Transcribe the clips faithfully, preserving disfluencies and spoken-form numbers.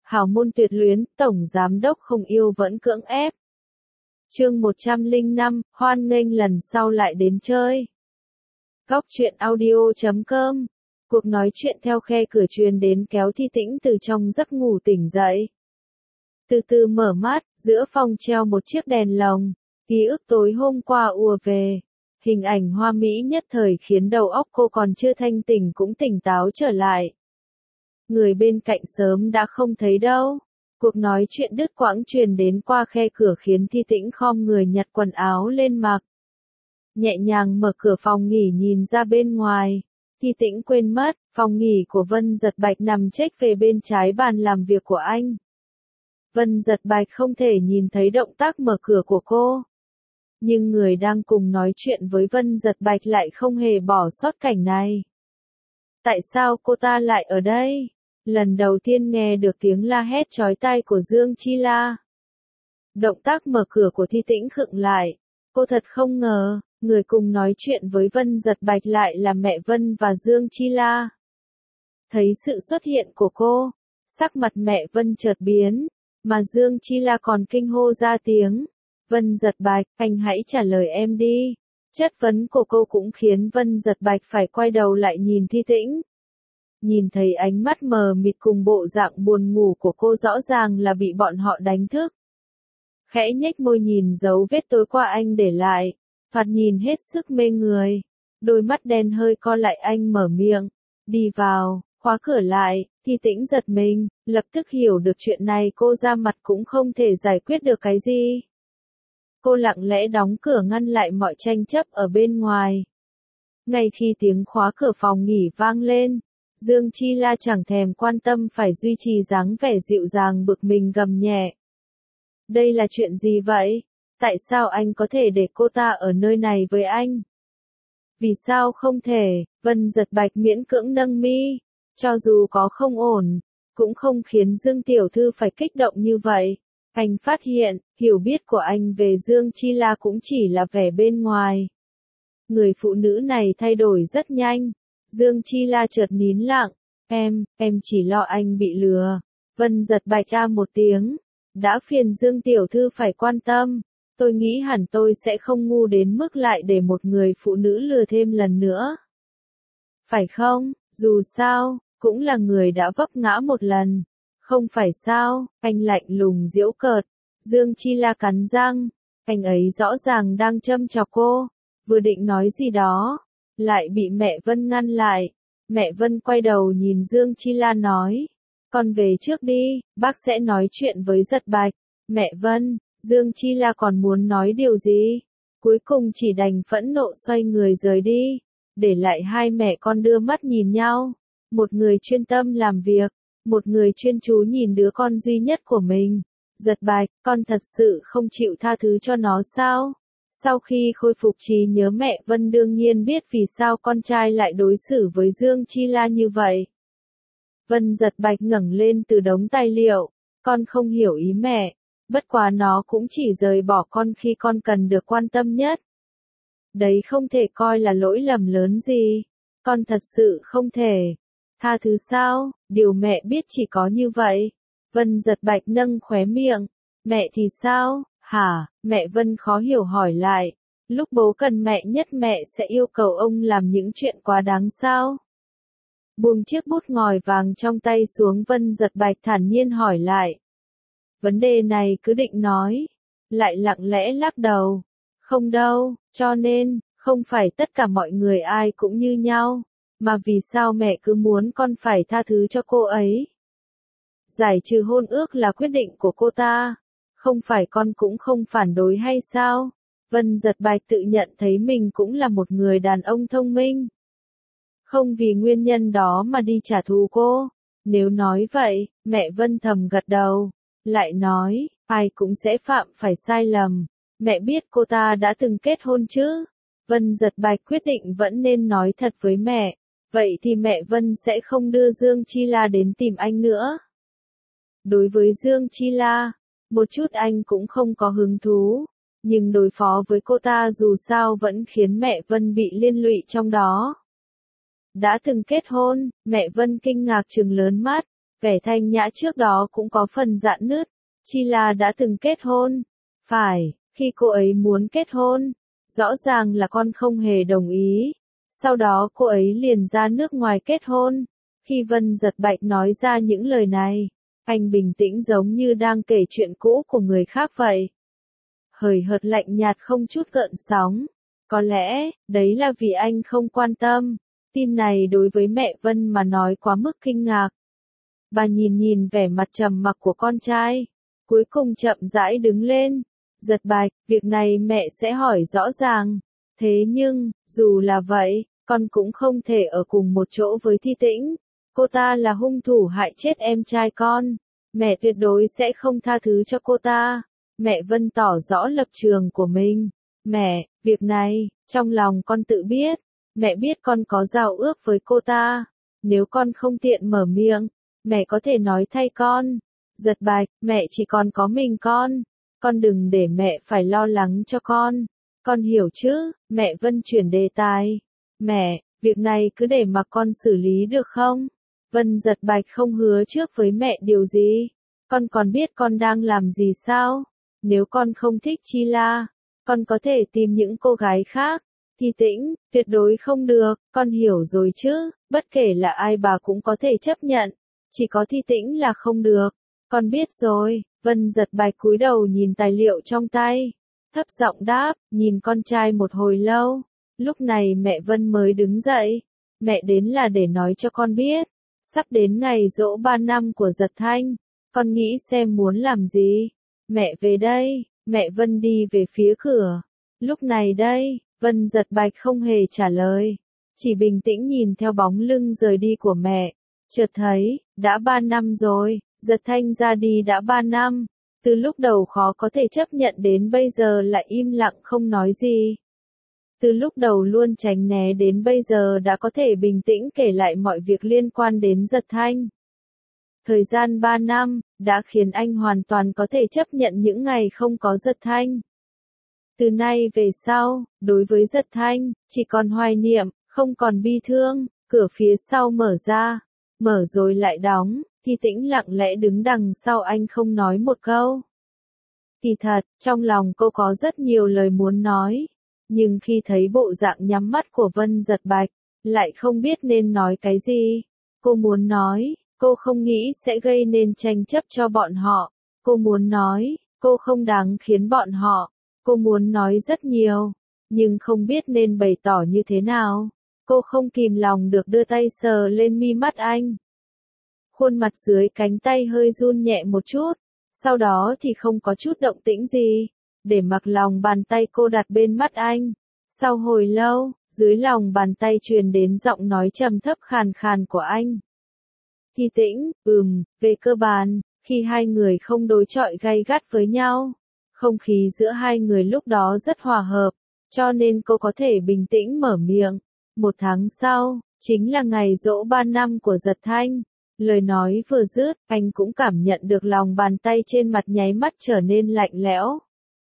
hào môn tuyệt luyến, tổng giám đốc không yêu vẫn cưỡng ép. Chương một trăm lẻ năm, hoan nghênh lần sau lại đến chơi. Góc truyện audio chấm com. Cuộc nói chuyện theo khe cửa truyền đến kéo Thi Tĩnh từ trong giấc ngủ tỉnh dậy. Từ từ mở mắt, giữa phòng treo một chiếc đèn lồng, ký ức tối hôm qua ùa về. Hình ảnh hoa mỹ nhất thời khiến đầu óc cô còn chưa thanh tỉnh cũng tỉnh táo trở lại. Người bên cạnh sớm đã không thấy đâu. Cuộc nói chuyện đứt quãng truyền đến qua khe cửa khiến Thi Tĩnh khom người nhặt quần áo lên mặc. Nhẹ nhàng mở cửa phòng nghỉ nhìn ra bên ngoài. Thi Tĩnh quên mất, phòng nghỉ của Vân Dật Bạch nằm chếch về bên trái bàn làm việc của anh. Vân Dật Bạch không thể nhìn thấy động tác mở cửa của cô. Nhưng người đang cùng nói chuyện với Vân Dật Bạch lại không hề bỏ sót cảnh này. Tại sao cô ta lại ở đây? Lần đầu tiên nghe được tiếng la hét chói tai của Dương Chi La. Động tác mở cửa của Thi Tĩnh khựng lại. Cô thật không ngờ, người cùng nói chuyện với Vân Dật Bạch lại là mẹ Vân và Dương Chi La. Thấy sự xuất hiện của cô, sắc mặt mẹ Vân chợt biến, mà Dương Chi La còn kinh hô ra tiếng. Vân Dật Bạch, anh hãy trả lời em đi. Chất vấn của cô cũng khiến Vân Dật Bạch phải quay đầu lại nhìn Thi Tĩnh. Nhìn thấy ánh mắt mờ mịt cùng bộ dạng buồn ngủ của cô rõ ràng là bị bọn họ đánh thức. Khẽ nhếch môi nhìn dấu vết tối qua anh để lại, thoạt nhìn hết sức mê người. Đôi mắt đen hơi co lại anh mở miệng, đi vào, khóa cửa lại. Thi Tĩnh giật mình, lập tức hiểu được chuyện này cô ra mặt cũng không thể giải quyết được cái gì. Cô lặng lẽ đóng cửa ngăn lại mọi tranh chấp ở bên ngoài. Ngay khi tiếng khóa cửa phòng nghỉ vang lên, Dương Chi La chẳng thèm quan tâm phải duy trì dáng vẻ dịu dàng bực mình gầm nhẹ. Đây là chuyện gì vậy? Tại sao anh có thể để cô ta ở nơi này với anh? Vì sao không thể? Vân Dật Bạch miễn cưỡng nâng mi. Cho dù có không ổn, cũng không khiến Dương Tiểu Thư phải kích động như vậy. Anh phát hiện, hiểu biết của anh về Dương Chi La cũng chỉ là vẻ bên ngoài. Người phụ nữ này thay đổi rất nhanh. Dương Chi La chợt nín lặng. Em, em chỉ lo anh bị lừa. Vân Dật Bạch a một tiếng. Đã phiền Dương Tiểu Thư phải quan tâm. Tôi nghĩ hẳn tôi sẽ không ngu đến mức lại để một người phụ nữ lừa thêm lần nữa. Phải không? Dù sao, cũng là người đã vấp ngã một lần. Không phải sao? Anh lạnh lùng giễu cợt. Dương Chi La cắn răng. Anh ấy rõ ràng đang châm chọc cô. Vừa định nói gì đó, lại bị mẹ Vân ngăn lại. Mẹ Vân quay đầu nhìn Dương Chi La nói. Con về trước đi, bác sẽ nói chuyện với Dật Bạch. Mẹ Vân, Dương Chi La còn muốn nói điều gì? Cuối cùng chỉ đành phẫn nộ xoay người rời đi. Để lại hai mẹ con đưa mắt nhìn nhau. Một người chuyên tâm làm việc, một người chuyên chú nhìn đứa con duy nhất của mình. Dật Bạch, con thật sự không chịu tha thứ cho nó sao? Sau khi khôi phục trí nhớ mẹ Vân đương nhiên biết vì sao con trai lại đối xử với Dương Chi La như vậy. Vân Dật Bạch ngẩng lên từ đống tài liệu, con không hiểu ý mẹ, bất quá nó cũng chỉ rời bỏ con khi con cần được quan tâm nhất. Đấy không thể coi là lỗi lầm lớn gì, con thật sự không thể. Tha thứ sao, điều mẹ biết chỉ có như vậy. Vân Dật Bạch nâng khóe miệng, mẹ thì sao, hả, mẹ Vân khó hiểu hỏi lại. Lúc bố cần mẹ nhất mẹ sẽ yêu cầu ông làm những chuyện quá đáng sao? Buông chiếc bút ngòi vàng trong tay xuống Vân Dật Bạch thản nhiên hỏi lại. Vấn đề này cứ định nói, lại lặng lẽ lắc đầu. Không đâu, cho nên, không phải tất cả mọi người ai cũng như nhau, mà vì sao mẹ cứ muốn con phải tha thứ cho cô ấy? Giải trừ hôn ước là quyết định của cô ta, không phải con cũng không phản đối hay sao? Vân Dật Bạch tự nhận thấy mình cũng là một người đàn ông thông minh. Không vì nguyên nhân đó mà đi trả thù cô. Nếu nói vậy, mẹ Vân thầm gật đầu. Lại nói, ai cũng sẽ phạm phải sai lầm. Mẹ biết cô ta đã từng kết hôn chứ? Vân Dật Bạch quyết định vẫn nên nói thật với mẹ. Vậy thì mẹ Vân sẽ không đưa Dương Chi La đến tìm anh nữa. Đối với Dương Chi La, một chút anh cũng không có hứng thú. Nhưng đối phó với cô ta dù sao vẫn khiến mẹ Vân bị liên lụy trong đó. Đã từng kết hôn, mẹ Vân kinh ngạc trừng lớn mắt. Vẻ thanh nhã trước đó cũng có phần rạn nứt. Chi La đã từng kết hôn. Phải, khi cô ấy muốn kết hôn, rõ ràng là con không hề đồng ý. Sau đó cô ấy liền ra nước ngoài kết hôn. Khi Vân Giật Bạch nói ra những lời này, anh bình tĩnh giống như đang kể chuyện cũ của người khác vậy. Hời hợt lạnh nhạt không chút gợn sóng. Có lẽ, đấy là vì anh không quan tâm. Tin này đối với mẹ Vân mà nói quá mức kinh ngạc. Bà nhìn nhìn vẻ mặt trầm mặc của con trai, cuối cùng chậm rãi đứng lên. Giật Bạch, việc này mẹ sẽ hỏi rõ ràng. Thế nhưng, dù là vậy, con cũng không thể ở cùng một chỗ với Thi Tĩnh. Cô ta là hung thủ hại chết em trai con. Mẹ tuyệt đối sẽ không tha thứ cho cô ta. Mẹ Vân tỏ rõ lập trường của mình. Mẹ, việc này, trong lòng con tự biết. Mẹ biết con có giao ước với cô ta. Nếu con không tiện mở miệng, mẹ có thể nói thay con. Giật Bạch, mẹ chỉ còn có mình con. Con đừng để mẹ phải lo lắng cho con. Con hiểu chứ? Mẹ Vân chuyển đề tài. Mẹ, việc này cứ để mặc con xử lý được không? Vân Giật Bạch không hứa trước với mẹ điều gì. Con còn biết con đang làm gì sao? Nếu con không thích Chi La, con có thể tìm những cô gái khác. Thi Tĩnh, tuyệt đối không được, con hiểu rồi chứ, bất kể là ai bà cũng có thể chấp nhận. Chỉ có Thi Tĩnh là không được. Con biết rồi. Vân Giật Bạch cúi đầu nhìn tài liệu trong tay, thấp giọng đáp, nhìn con trai một hồi lâu. Lúc này mẹ Vân mới đứng dậy. Mẹ đến là để nói cho con biết, sắp đến ngày giỗ ba năm của Giật Thanh, con nghĩ xem muốn làm gì. Mẹ về đây. Mẹ Vân đi về phía cửa. Lúc này đây, Vân Giật Bạch không hề trả lời, chỉ bình tĩnh nhìn theo bóng lưng rời đi của mẹ. Chợt thấy, đã ba năm rồi, Giật Thanh ra đi đã ba năm. Từ lúc đầu khó có thể chấp nhận đến bây giờ lại im lặng không nói gì. Từ lúc đầu luôn tránh né đến bây giờ đã có thể bình tĩnh kể lại mọi việc liên quan đến Giật Thanh. Thời gian ba năm, đã khiến anh hoàn toàn có thể chấp nhận những ngày không có Giật Thanh. Từ nay về sau, đối với Giật Thanh, chỉ còn hoài niệm, không còn bi thương. Cửa phía sau mở ra, mở rồi lại đóng. Thi Tĩnh lặng lẽ đứng đằng sau anh không nói một câu. Kỳ thật, trong lòng cô có rất nhiều lời muốn nói, nhưng khi thấy bộ dạng nhắm mắt của Vân Giật Bạch, lại không biết nên nói cái gì. Cô muốn nói, cô không nghĩ sẽ gây nên tranh chấp cho bọn họ. Cô muốn nói, cô không đáng khiến bọn họ. Cô muốn nói rất nhiều, nhưng không biết nên bày tỏ như thế nào. Cô không kìm lòng được đưa tay sờ lên mi mắt anh. Khuôn mặt dưới cánh tay hơi run nhẹ một chút, sau đó thì không có chút động tĩnh gì, để mặc lòng bàn tay cô đặt bên mắt anh. Sau hồi lâu, dưới lòng bàn tay truyền đến giọng nói trầm thấp khàn khàn của anh. Thi Tĩnh, ừm, về cơ bản, khi hai người không đối chọi gay gắt với nhau, không khí giữa hai người lúc đó rất hòa hợp, cho nên cô có thể bình tĩnh mở miệng. Một tháng sau, chính là ngày giỗ ba năm của Giật Thanh. Lời nói vừa dứt, anh cũng cảm nhận được lòng bàn tay trên mặt nháy mắt trở nên lạnh lẽo.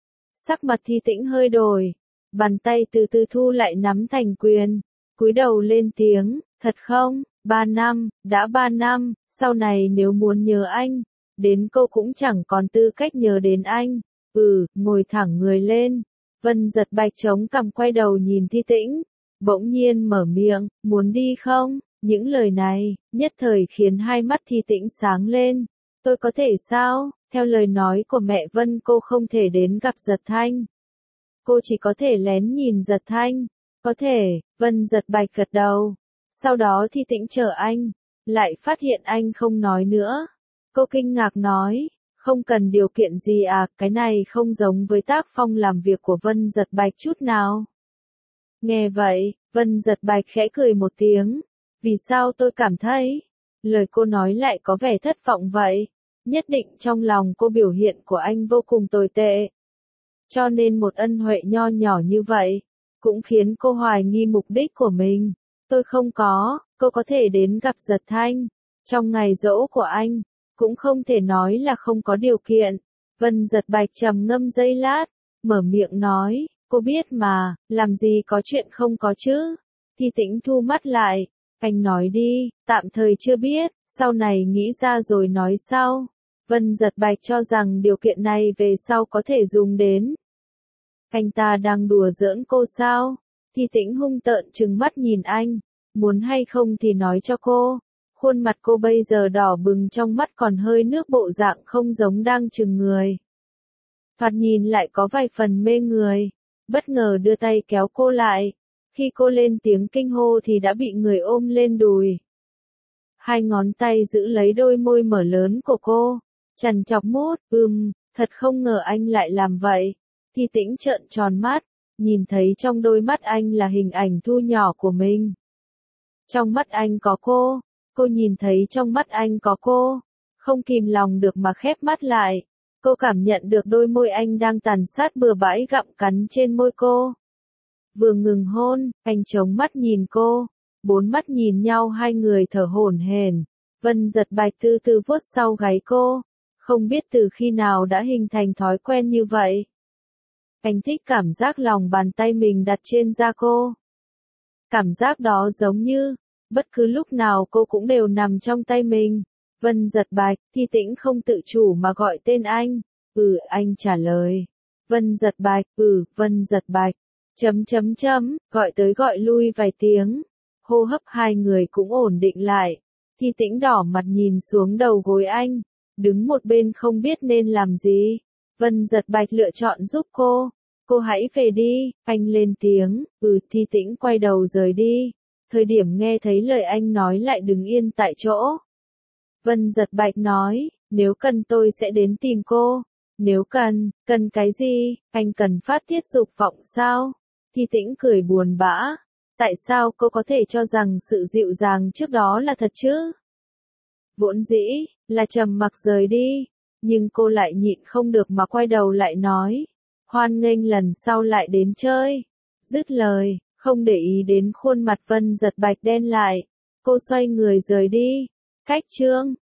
Sắc mặt Thi Tĩnh hơi đổi, bàn tay từ từ thu lại nắm thành quyền, cúi đầu lên tiếng, thật không, ba năm, đã ba năm, sau này nếu muốn nhớ anh, đến cô cũng chẳng còn tư cách nhớ đến anh. Ừ, ngồi thẳng người lên. Vân Giật Bạch chống cằm quay đầu nhìn Thi Tĩnh, bỗng nhiên mở miệng, muốn đi không? Những lời này, nhất thời khiến hai mắt Thi Tĩnh sáng lên. Tôi có thể sao? Theo lời nói của mẹ Vân cô không thể đến gặp Giật Thanh. Cô chỉ có thể lén nhìn Giật Thanh. Có thể, Vân Giật Bạch gật đầu. Sau đó Thi Tĩnh chờ anh, lại phát hiện anh không nói nữa. Cô kinh ngạc nói, không cần điều kiện gì à, cái này không giống với tác phong làm việc của Vân Giật Bạch chút nào. Nghe vậy, Vân Giật Bạch khẽ cười một tiếng. Vì sao tôi cảm thấy, lời cô nói lại có vẻ thất vọng vậy? Nhất định trong lòng cô biểu hiện của anh vô cùng tồi tệ. Cho nên một ân huệ nho nhỏ như vậy, cũng khiến cô hoài nghi mục đích của mình. Tôi không có, cô có thể đến gặp Giật Thanh. Trong ngày giỗ của anh, cũng không thể nói là không có điều kiện. Vân Giật Bạch trầm ngâm giây lát, mở miệng nói, cô biết mà, làm gì có chuyện không có chứ. Thi Tĩnh thu mắt lại, Anh nói đi, tạm thời chưa biết, sau này nghĩ ra rồi nói sau. Vân Giật Bạch cho rằng điều kiện này về sau có thể dùng đến. Anh ta đang đùa giỡn cô sao? Thi Tĩnh hung tợn trừng mắt nhìn anh, muốn hay không thì nói cho cô. Khuôn mặt cô bây giờ đỏ bừng, trong mắt còn hơi nước, bộ dạng không giống đang chừng người. Thoạt nhìn lại có vài phần mê người, bất ngờ đưa tay kéo cô lại. Khi cô lên tiếng kinh hô thì đã bị người ôm lên đùi. Hai ngón tay giữ lấy đôi môi mở lớn của cô, trằn trọc mút, ừm, thật không ngờ anh lại làm vậy. Thi Tĩnh trợn tròn mắt, nhìn thấy trong đôi mắt anh là hình ảnh thu nhỏ của mình. Trong mắt anh có cô, cô nhìn thấy trong mắt anh có cô, không kìm lòng được mà khép mắt lại. Cô cảm nhận được đôi môi anh đang tàn sát bừa bãi gặm cắn trên môi cô. Vừa ngừng hôn, anh chống mắt nhìn cô, bốn mắt nhìn nhau, hai người thở hổn hển. Vân Giật Bạch từ từ vuốt sau gáy cô, không biết từ khi nào đã hình thành thói quen như vậy. Anh thích cảm giác lòng bàn tay mình đặt trên da cô. Cảm giác đó giống như, bất cứ lúc nào cô cũng đều nằm trong tay mình. Vân Giật Bạch, Thi Tĩnh không tự chủ mà gọi tên anh. Ừ, anh trả lời. Vân Giật Bạch, ừ, Vân Giật Bạch. Chấm chấm chấm, gọi tới gọi lui vài tiếng. Hô hấp hai người cũng ổn định lại. Thi Tĩnh đỏ mặt nhìn xuống đầu gối anh, đứng một bên không biết nên làm gì. Vân Giật Bạch lựa chọn giúp cô. Cô hãy về đi, anh lên tiếng. Ừ, Thi Tĩnh quay đầu rời đi. Thời điểm nghe thấy lời anh nói lại đứng yên tại chỗ. Vân Giật Bạch nói, nếu cần tôi sẽ đến tìm cô. Nếu cần, cần cái gì, anh cần phát tiết dục vọng sao? Thi Tĩnh cười buồn bã. Tại sao cô có thể cho rằng sự dịu dàng trước đó là thật chứ? Vốn dĩ, là trầm mặc rời đi, nhưng cô lại nhịn không được mà quay đầu lại nói. Hoan nghênh lần sau lại đến chơi. Dứt lời, không để ý đến khuôn mặt Vân Giật Bạch đen lại. Cô xoay người rời đi. Cách chương